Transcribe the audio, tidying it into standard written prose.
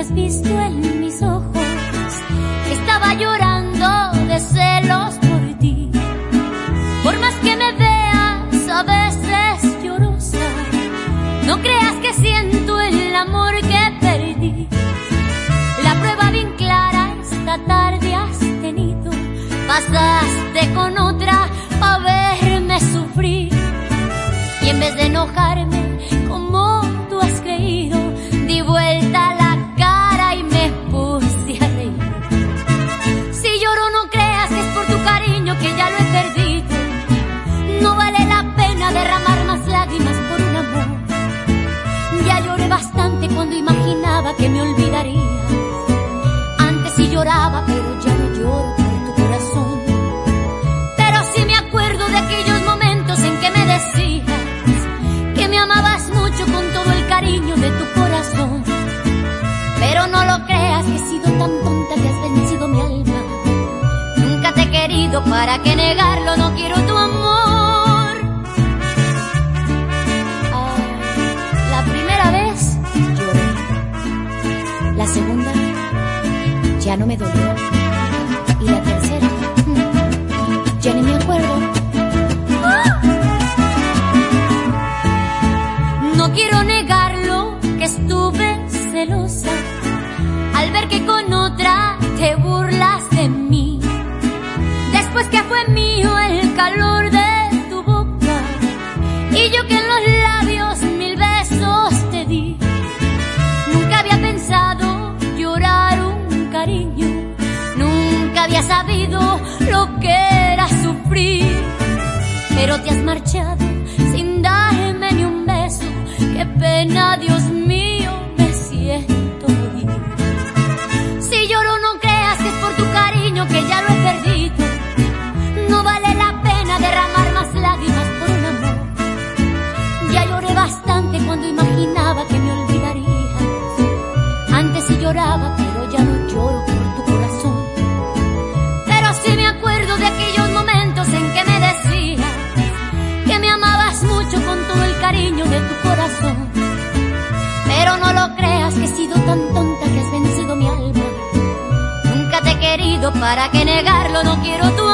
hubieras visto en mis ojos, estaba llorando de celos por ti. Por más que me veas a veces llorosa, no creas que siento el amor que perdí. La prueba bien clara esta tarde has tenido, pasaste con otra a verme sufrir. Y en vez de enojarme como tú has creído, di vuelta la cara y me puse a reír. Si lloro no creas que es por tu cariño, que ya lo he perdido. No vale la pena derramar más lágrimas por un amor. Ya lloré bastante cuando imaginaba que me olvidaría. Antes sí lloraba, pero ya no lloro por tu corazón. Pero sí me acuerdo de aquellos momentos en que me decías que me amabas mucho con todo el cariño de tu corazón. Pero no lo creas que he sido tan tonta que has vencido mi alma. Nunca te he querido, para qué negarlo, no quiero tu amor. La primera vez lloré, la segunda ya no me dolió, y la tercera ya ni me acuerdo. No quiero negarlo, que estuve celosa al ver que con otra te burlas de mí. Después que fue mío el calor de tu boca, y yo que en los labios 1000 besos te di. Nunca había pensado llorar un cariño, nunca había sabido lo que era sufrir. Pero te has marchado sin darme ni un beso. Qué pena, Dios mío, me siento morir. Si lloro no creas que es por tu cariño, que ya lo he perdido. No vale la pena derramar más lágrimas por un amor. Ya lloré bastante cuando imaginaba que me olvidarías. Antes sí lloraba, pero ya no lloro por tu corazón. Pero sí me acuerdo de aquellos momentos en que me decías que me amabas mucho con todo el cariño de tu corazón. Pero no lo creas que he sido tan tonta que has vencido mi alma. Nunca te he querido, para qué negarlo, no quiero tu